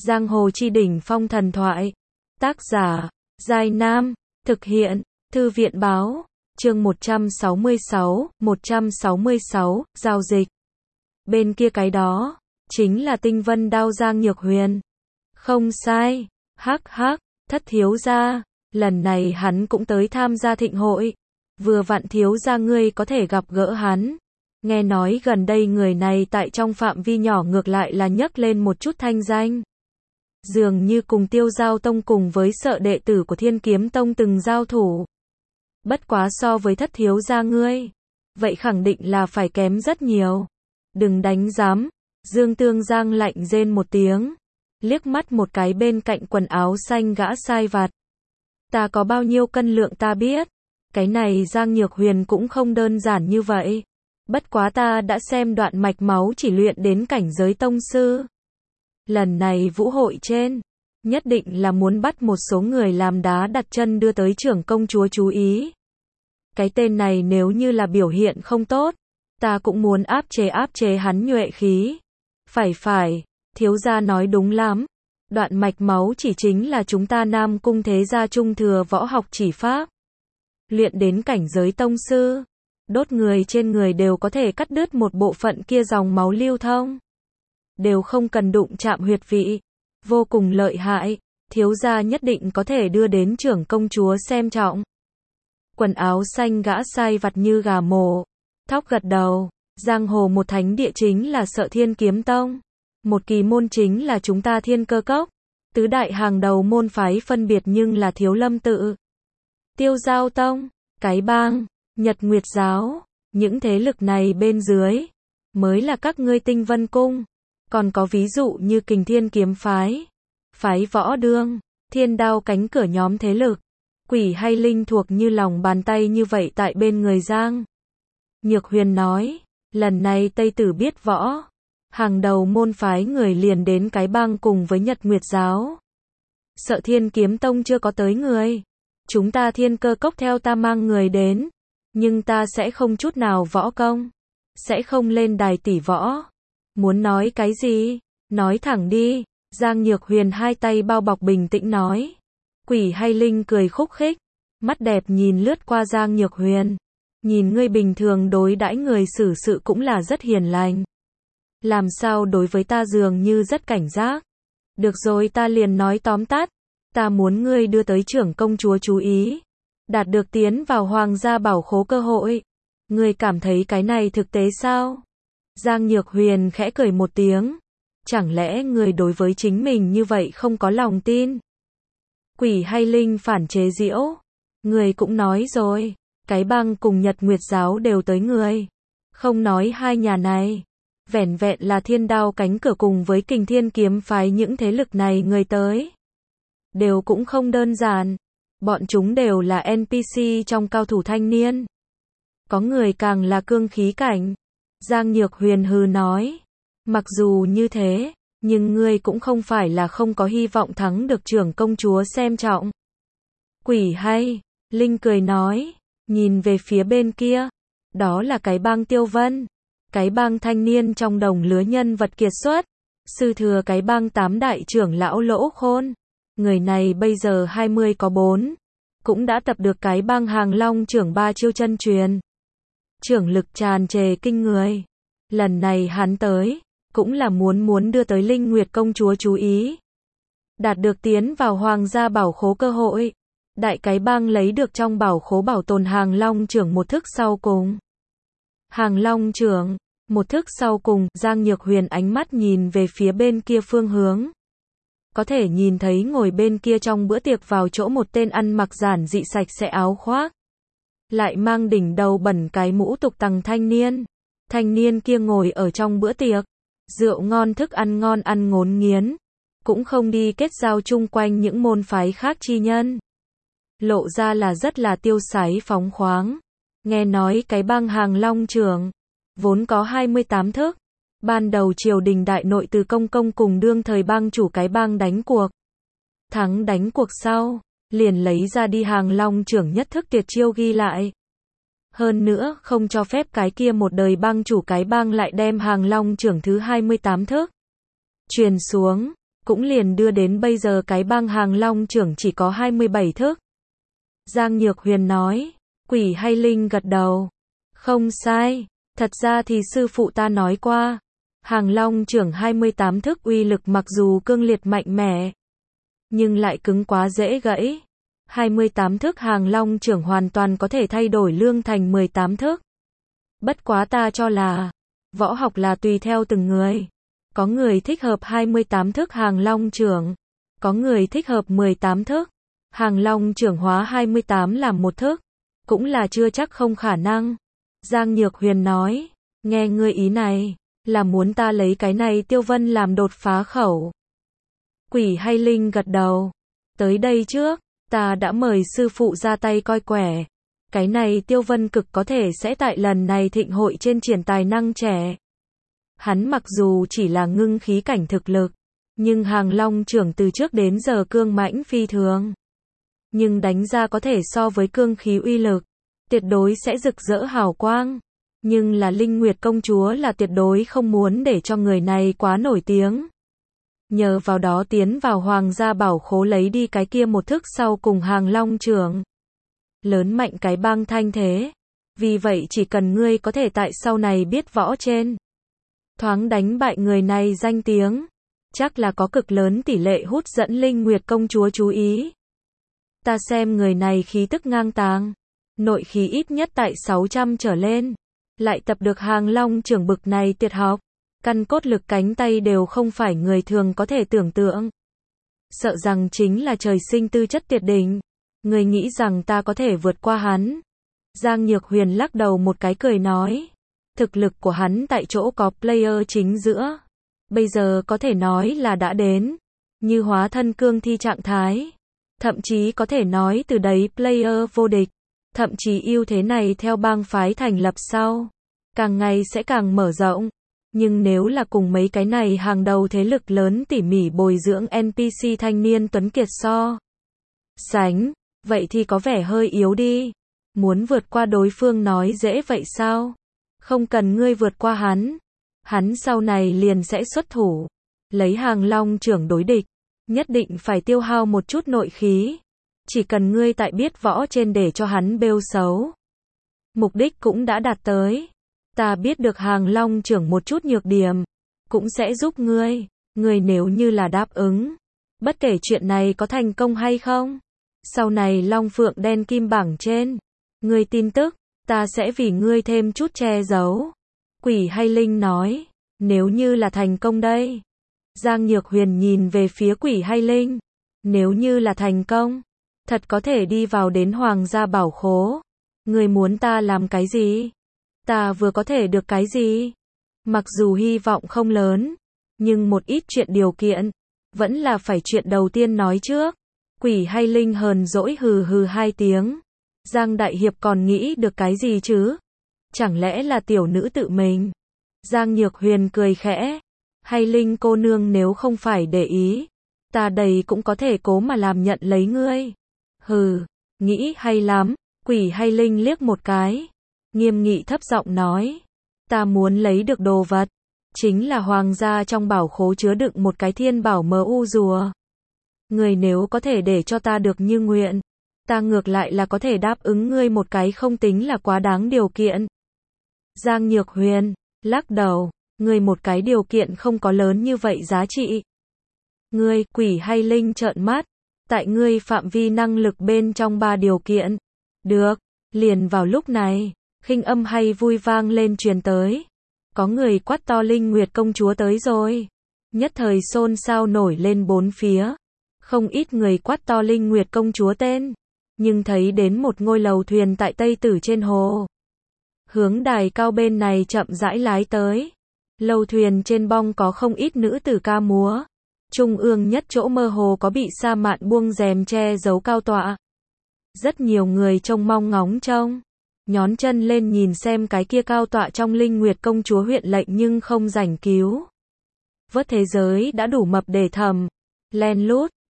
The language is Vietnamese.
Giang hồ chi đỉnh phong thần thoại. Tác giả, Giai Nam. Thực hiện, Thư viện báo. Chương 166, giao dịch. Bên kia cái đó, chính là Tinh Vân Đao Giang Nhược Huyền. Không sai, hắc hắc, Thất thiếu gia, lần này hắn cũng tới tham gia thịnh hội. Vừa vặn thiếu gia ngươi có thể gặp gỡ hắn. Nghe nói gần đây người này tại trong phạm vi nhỏ ngược lại là nhấc lên một chút thanh danh. Dường như cùng Tiêu Giao Tông cùng với sợ đệ tử của Thiên Kiếm Tông từng giao thủ. Bất quá so với Thất thiếu gia ngươi, vậy khẳng định là phải kém rất nhiều. Đừng đánh giám. Dương Tương Giang lạnh rên một tiếng, liếc mắt một cái bên cạnh quần áo xanh gã sai vặt. Ta có bao nhiêu cân lượng ta biết. Cái này Giang Nhược Huyền cũng không đơn giản như vậy. Bất quá ta đã xem đoạn mạch máu chỉ luyện đến cảnh giới tông sư. Lần này vũ hội trên, nhất định là muốn bắt một số người làm đá đặt chân đưa tới trưởng công chúa chú ý. Cái tên này nếu như là biểu hiện không tốt, ta cũng muốn áp chế hắn nhuệ khí. Phải, thiếu gia nói đúng lắm. Đoạn mạch máu chỉ chính là chúng ta Nam Cung thế gia trung thừa võ học chỉ pháp. Luyện đến cảnh giới tông sư, đốt người trên người đều có thể cắt đứt một bộ phận kia dòng máu lưu thông. Đều không cần đụng chạm huyệt vị. Vô cùng lợi hại, thiếu gia nhất định có thể đưa đến trưởng công chúa xem trọng. Quần áo xanh gã sai vặt như gà mổ, thóc gật đầu. Giang hồ một thánh địa chính là Sợ Thiên Kiếm Tông. Một kỳ môn chính là chúng ta Thiên Cơ Cốc. Tứ đại hàng đầu môn phái phân biệt nhưng là Thiếu Lâm Tự, Tiêu Giao Tông, Cái Bang, Nhật Nguyệt Giáo. Những thế lực này bên dưới mới là các ngươi Tinh Vân Cung. Còn có ví dụ như Kình Thiên Kiếm Phái, Phái Võ Đương, Thiên Đao Cánh Cửa nhóm thế lực. Quỷ hay linh thuộc như lòng bàn tay như vậy tại bên người Giang Nhược Huyền nói. Lần này Tây Tử biết võ, hàng đầu môn phái người liền đến Cái Bang cùng với Nhật Nguyệt Giáo. Sợ Thiên Kiếm Tông chưa có tới người. Chúng ta Thiên Cơ Cốc theo ta mang người đến. Nhưng ta sẽ không chút nào võ công. Sẽ không lên đài tỷ võ. Muốn nói cái gì? Nói thẳng đi. Giang Nhược Huyền hai tay bao bọc bình tĩnh nói. Quỷ hay linh cười khúc khích. Mắt đẹp nhìn lướt qua Giang Nhược Huyền. Nhìn ngươi bình thường đối đãi người xử sự cũng là rất hiền lành. Làm sao đối với ta dường như rất cảnh giác. Được rồi, ta liền nói tóm tắt. Ta muốn ngươi đưa tới trưởng công chúa chú ý. Đạt được tiến vào hoàng gia bảo khố cơ hội. Ngươi cảm thấy cái này thực tế sao? Giang Nhược Huyền khẽ cười một tiếng. Chẳng lẽ người đối với chính mình như vậy không có lòng tin? Quỷ hay linh phản chế giễu. Người cũng nói rồi. Cái Bang cùng Nhật Nguyệt Giáo đều tới người. Không nói hai nhà này. Vẻn vẹn là Thiên Đao Cánh Cửa cùng với Kình Thiên Kiếm Phái những thế lực này người tới. Đều cũng không đơn giản. Bọn chúng đều là NPC trong cao thủ thanh niên. Có người càng là cương khí cảnh. Giang Nhược Huyền hừ nói. Mặc dù như thế, nhưng ngươi cũng không phải là không có hy vọng thắng được trưởng công chúa xem trọng. Quỷ hay, linh cười nói. Nhìn về phía bên kia. Đó là Cái Bang Tiêu Vân. Cái Bang thanh niên trong đồng lứa nhân vật kiệt xuất. Sư thừa Cái Bang 8 đại trưởng lão Lỗ Khôn. Người này bây giờ 20 có 4. Cũng đã tập được Cái Bang Hàng Long trưởng 3 chiêu chân truyền. Trưởng lực tràn trề kinh người. Lần này hắn tới, cũng là muốn đưa tới Linh Nguyệt công chúa chú ý. Đạt được tiến vào hoàng gia bảo khố cơ hội. Đại Cái Bang lấy được trong bảo khố bảo tồn Hàng Long trưởng một thức sau cùng. Hàng Long trưởng, một thức sau cùng. Giang Nhược Huyền ánh mắt nhìn về phía bên kia phương hướng. Có thể nhìn thấy ngồi bên kia trong bữa tiệc vào chỗ một tên ăn mặc giản dị sạch sẽ áo khoác. Lại mang đỉnh đầu bẩn cái mũ tục tằng thanh niên. Thanh niên kia ngồi ở trong bữa tiệc. Rượu ngon thức ăn ngon ăn ngốn nghiến. Cũng không đi kết giao chung quanh những môn phái khác chi nhân. Lộ ra là rất là tiêu sái phóng khoáng. Nghe nói Cái Bang Hàng Long trưởng vốn có 28 thức. Ban đầu triều đình đại nội từ công công cùng đương thời bang chủ Cái Bang đánh cuộc. Thắng đánh cuộc sau, liền lấy ra đi Hàng Long trưởng nhất thức tuyệt chiêu ghi lại. Hơn nữa, không cho phép cái kia một đời bang chủ Cái Bang lại đem Hàng Long trưởng thứ 28 thức truyền xuống. cũng liền đưa đến bây giờ cái bang Hàng Long trưởng chỉ có 27 thước. Giang Nhược Huyền nói. Quỷ hay Linh gật đầu. Không sai, thật ra thì sư phụ ta nói qua. Hàng Long trưởng 28 thước uy lực mặc dù cương liệt mạnh mẽ, nhưng lại cứng quá dễ gãy. 28 thước Hàng Long trưởng hoàn toàn có thể thay đổi lương thành 18 thước. Bất quá ta cho là, võ học là tùy theo từng người. Có người thích hợp 28 thước Hàng Long trưởng, có người thích hợp 18 thước. Hàng Long trưởng hóa 28 làm một thước, cũng là chưa chắc không khả năng. Giang Nhược Huyền nói, nghe ngươi ý này, là muốn ta lấy cái này Tiêu Vân làm đột phá khẩu. Quỷ hay Linh gật đầu. Tới đây trước, ta đã mời sư phụ ra tay coi quẻ. Cái này Tiêu Vân cực có thể sẽ tại lần này thịnh hội trên triển tài năng trẻ. Hắn mặc dù chỉ là ngưng khí cảnh thực lực, nhưng Hàng Long trưởng từ trước đến giờ cương mãnh phi thường. Nhưng đánh ra có thể so với cương khí uy lực, tuyệt đối sẽ rực rỡ hào quang. Nhưng là Linh Nguyệt công chúa là tuyệt đối không muốn để cho người này quá nổi tiếng. Nhờ vào đó tiến vào hoàng gia bảo khố lấy đi cái kia một thức sau cùng Hàng Long trưởng. Lớn mạnh cái bang thanh thế. Vì vậy chỉ cần ngươi có thể tại sau này biết võ trên, thoáng đánh bại người này danh tiếng, chắc là có cực lớn tỷ lệ hút dẫn Linh Nguyệt công chúa chú ý. Ta xem người này khí tức ngang tàng, nội khí ít nhất tại 600 trở lên, lại tập được Hàng Long trưởng bực này tuyệt học, căn cốt lực cánh tay đều không phải người thường có thể tưởng tượng. Sợ rằng chính là trời sinh tư chất tuyệt đỉnh. Người nghĩ rằng ta có thể vượt qua hắn? Giang Nhược Huyền lắc đầu một cái cười nói, thực lực của hắn tại chỗ có player chính giữa, bây giờ có thể nói là đã đến như hóa thân cương thi trạng thái, thậm chí có thể nói từ đấy player vô địch. Thậm chí ưu thế này theo bang phái thành lập sau, càng ngày sẽ càng mở rộng. Nhưng nếu là cùng mấy cái này hàng đầu thế lực lớn tỉ mỉ bồi dưỡng NPC thanh niên tuấn kiệt so sánh, vậy thì có vẻ hơi yếu đi. Muốn vượt qua đối phương nói dễ vậy sao? Không cần ngươi vượt qua hắn. Hắn sau này liền sẽ xuất thủ, lấy Hàng Long trưởng đối địch, nhất định phải tiêu hao một chút nội khí. Chỉ cần ngươi tại biết võ trên để cho hắn bêu xấu, mục đích cũng đã đạt tới. Ta biết được Hàng Long trưởng một chút nhược điểm, cũng sẽ giúp ngươi. Ngươi nếu như là đáp ứng, bất kể chuyện này có thành công hay không, sau này Long Phượng đen kim bảng trên, ngươi tin tức, ta sẽ vì ngươi thêm chút che giấu. Quỷ hay Linh nói, nếu như là thành công đây. Giang Nhược Huyền nhìn về phía Quỷ hay Linh, nếu như là thành công, thật có thể đi vào đến hoàng gia bảo khố. Ngươi muốn ta làm cái gì? Ta vừa có thể được cái gì? Mặc dù hy vọng không lớn, nhưng một ít chuyện điều kiện, vẫn là phải chuyện đầu tiên nói trước. Quỷ hay Linh hờn dỗi hừ hừ hai tiếng. Giang Đại Hiệp còn nghĩ được cái gì chứ? Chẳng lẽ là tiểu nữ tự mình? Giang Nhược Huyền cười khẽ. Hay Linh cô nương nếu không phải để ý, ta đây cũng có thể cố mà làm nhận lấy ngươi. Hừ, nghĩ hay lắm. Quỷ hay Linh liếc một cái, nghiêm nghị thấp giọng nói, ta muốn lấy được đồ vật, chính là hoàng gia trong bảo khố chứa đựng một cái thiên bảo MU rùa. Người nếu có thể để cho ta được như nguyện, ta ngược lại là có thể đáp ứng ngươi một cái không tính là quá đáng điều kiện. Giang Nhược Huyền lắc đầu, ngươi một cái điều kiện không có lớn như vậy giá trị. Ngươi, Quỷ hay Linh trợn mắt, tại ngươi phạm vi năng lực bên trong 3 điều kiện. Được, liền vào lúc này, khinh âm hay vui vang lên truyền tới. Có người quát to Linh Nguyệt công chúa tới rồi. Nhất thời xôn xao nổi lên bốn phía. Không ít người quát to Linh Nguyệt công chúa tên, nhưng thấy đến một ngôi lầu thuyền tại Tây Tử trên hồ. Hướng đài cao bên này chậm rãi lái tới. Lầu thuyền trên bong có không ít nữ tử ca múa. Trung ương nhất chỗ mơ hồ có bị sa mạn buông rèm che giấu cao tọa. Rất nhiều người trông mong ngóng trông, nhón chân lên nhìn xem cái kia cao tọa trong Linh Nguyệt công chúa huyện lệnh nhưng không rảnh cứu vớt thế giới đã đủ mập để thầm, len lút,